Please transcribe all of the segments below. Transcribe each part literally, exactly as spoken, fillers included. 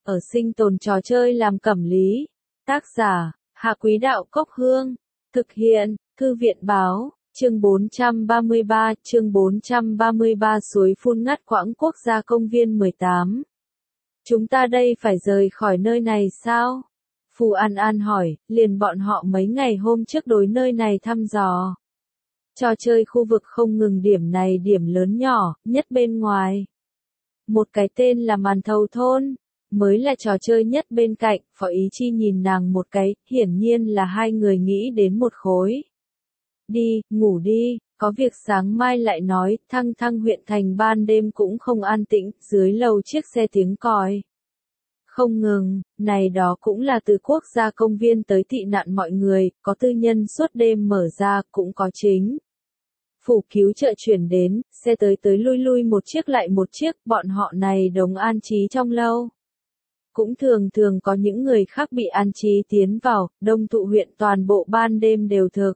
ở sinh tồn trò chơi làm cẩm lý. Tác giả, Hạ Quý Đạo Cốc Hương. Thực hiện, Thư viện Báo. Chương bốn trăm ba mươi ba, chương bốn trăm ba mươi ba suối phun ngắt quãng quốc gia công viên mười tám. Chúng ta đây phải rời khỏi nơi này sao? Phù An An hỏi, liền bọn họ mấy ngày hôm trước đối nơi này thăm dò. Trò chơi khu vực không ngừng điểm này điểm lớn nhỏ, nhất bên ngoài. Một cái tên là màn thầu thôn, mới là trò chơi nhất bên cạnh, Phó Ý Chi nhìn nàng một cái, hiển nhiên là hai người nghĩ đến một khối. Đi, ngủ đi, có việc sáng mai lại nói, Thăng Thăng huyện thành ban đêm cũng không an tĩnh, dưới lầu chiếc xe tiếng còi. Không ngừng, này đó cũng là từ quốc gia công viên tới tị nạn mọi người, có tư nhân suốt đêm mở ra, cũng có chính. Phủ cứu trợ chuyển đến, xe tới tới lui lui một chiếc lại một chiếc, bọn họ này đồng an trí trong lâu. Cũng thường thường có những người khác bị an trí tiến vào, Đông Thụ huyện toàn bộ ban đêm đều thực.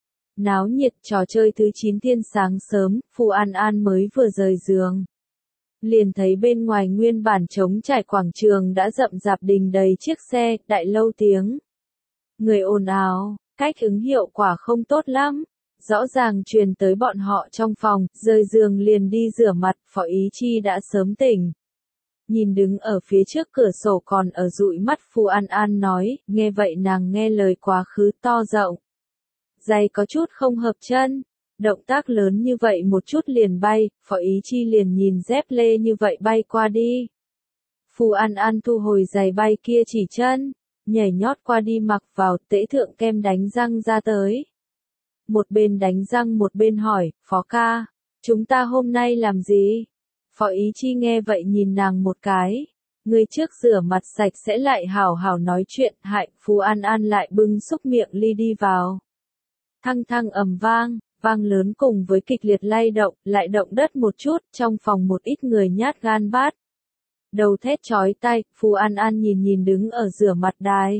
Náo nhiệt trò chơi thứ chín thiên sáng sớm, Phù An An mới vừa rời giường. Liền thấy bên ngoài nguyên bản trống trải quảng trường đã rậm rạp đình đầy chiếc xe, đại lâu tiếng. Người ồn ào, cách ứng hiệu quả không tốt lắm. Rõ ràng truyền tới bọn họ trong phòng, rời giường liền đi rửa mặt, Phó Ý Chi đã sớm tỉnh. Nhìn đứng ở phía trước cửa sổ còn ở dụi mắt Phù An An nói, nghe vậy nàng nghe lời quá khứ to rộng. Giày có chút không hợp chân, động tác lớn như vậy một chút liền bay, Phó Ý Chi liền nhìn dép lê như vậy bay qua đi. Phù An An thu hồi giày bay kia chỉ chân, nhảy nhót qua đi mặc vào tễ thượng kem đánh răng ra tới. Một bên đánh răng một bên hỏi, Phó ca, chúng ta hôm nay làm gì? Phó Ý Chi nghe vậy nhìn nàng một cái. Người trước rửa mặt sạch sẽ lại hảo hảo nói chuyện, hại, Phù An An lại bưng xúc miệng ly đi vào. Thăng thăng ầm vang, vang lớn cùng với kịch liệt lay động, lại động đất một chút, trong phòng một ít người nhát gan bát. Đầu thét chói tai, Phù An An nhìn nhìn đứng ở rửa mặt đài.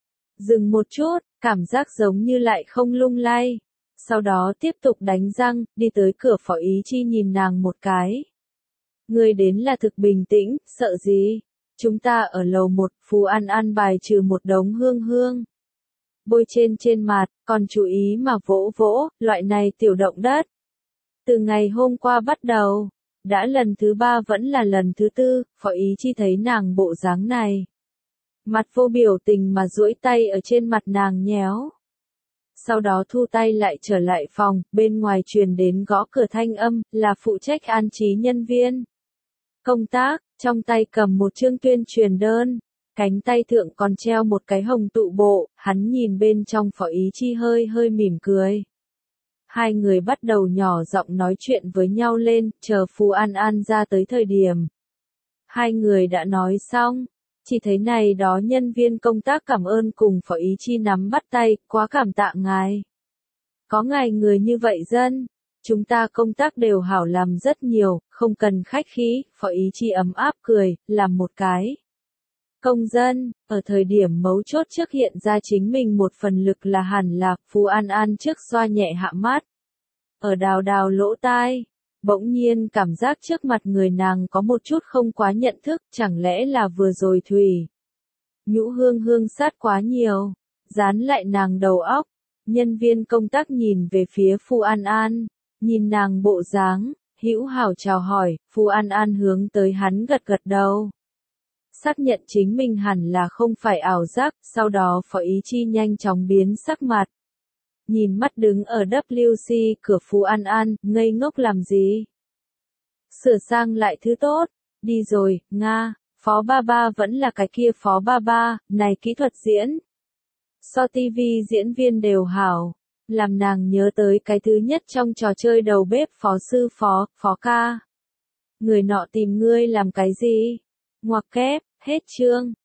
Dừng một chút, cảm giác giống như lại không lung lay. Sau đó tiếp tục đánh răng, đi tới cửa Phó Ý Chi nhìn nàng một cái. Người đến là thực bình tĩnh, sợ gì? Chúng ta ở lầu một, Phù An An bài trừ một đống hương hương. Bôi trên trên mặt, còn chú ý mà vỗ vỗ, loại này tiểu động đất. Từ ngày hôm qua bắt đầu, đã lần thứ ba vẫn là lần thứ tư, Phó Ý Chi thấy nàng bộ dáng này. Mặt vô biểu tình mà duỗi tay ở trên mặt nàng nhéo. Sau đó thu tay lại trở lại phòng, bên ngoài truyền đến gõ cửa thanh âm, là phụ trách an trí nhân viên. Công tác, trong tay cầm một chương tuyên truyền đơn, cánh tay thượng còn treo một cái hồng tụ bộ, hắn nhìn bên trong Phó Ý Chi hơi hơi mỉm cười. Hai người bắt đầu nhỏ giọng nói chuyện với nhau lên, chờ Phù An An ra tới thời điểm. Hai người đã nói xong. Chỉ thấy này đó nhân viên công tác cảm ơn cùng Phó Ý Chi nắm bắt tay, quá cảm tạ ngài. Có ngài người như vậy dân, chúng ta công tác đều hảo làm rất nhiều, không cần khách khí, Phó Ý Chi ấm áp cười, làm một cái. Công dân, ở thời điểm mấu chốt trước hiện ra chính mình một phần lực là hẳn là, Phù An An trước xoa nhẹ hạ mắt. Ở đào đào lỗ tai. Bỗng nhiên cảm giác trước mặt người nàng có một chút không quá nhận thức, chẳng lẽ là vừa rồi thủy. Nhũ hương hương sát quá nhiều, dán lại nàng đầu óc. Nhân viên công tác nhìn về phía Phù An An, nhìn nàng bộ dáng, hữu hảo chào hỏi, Phù An An hướng tới hắn gật gật đầu. Xác nhận chính mình hẳn là không phải ảo giác, sau đó Phó Ý Chi nhanh chóng biến sắc mặt. Nhìn mắt đứng ở W C cửa Phù An An, ngây ngốc làm gì? Sửa sang lại thứ tốt, đi rồi, Nga, Phó Ba Ba vẫn là cái kia Phó Ba Ba, này kỹ thuật diễn. So ti vi diễn viên đều hảo, làm nàng nhớ tới cái thứ nhất trong trò chơi đầu bếp Phó Sư Phó, Phó Ca. Người nọ tìm ngươi làm cái gì? Ngoặc kép, hết chương.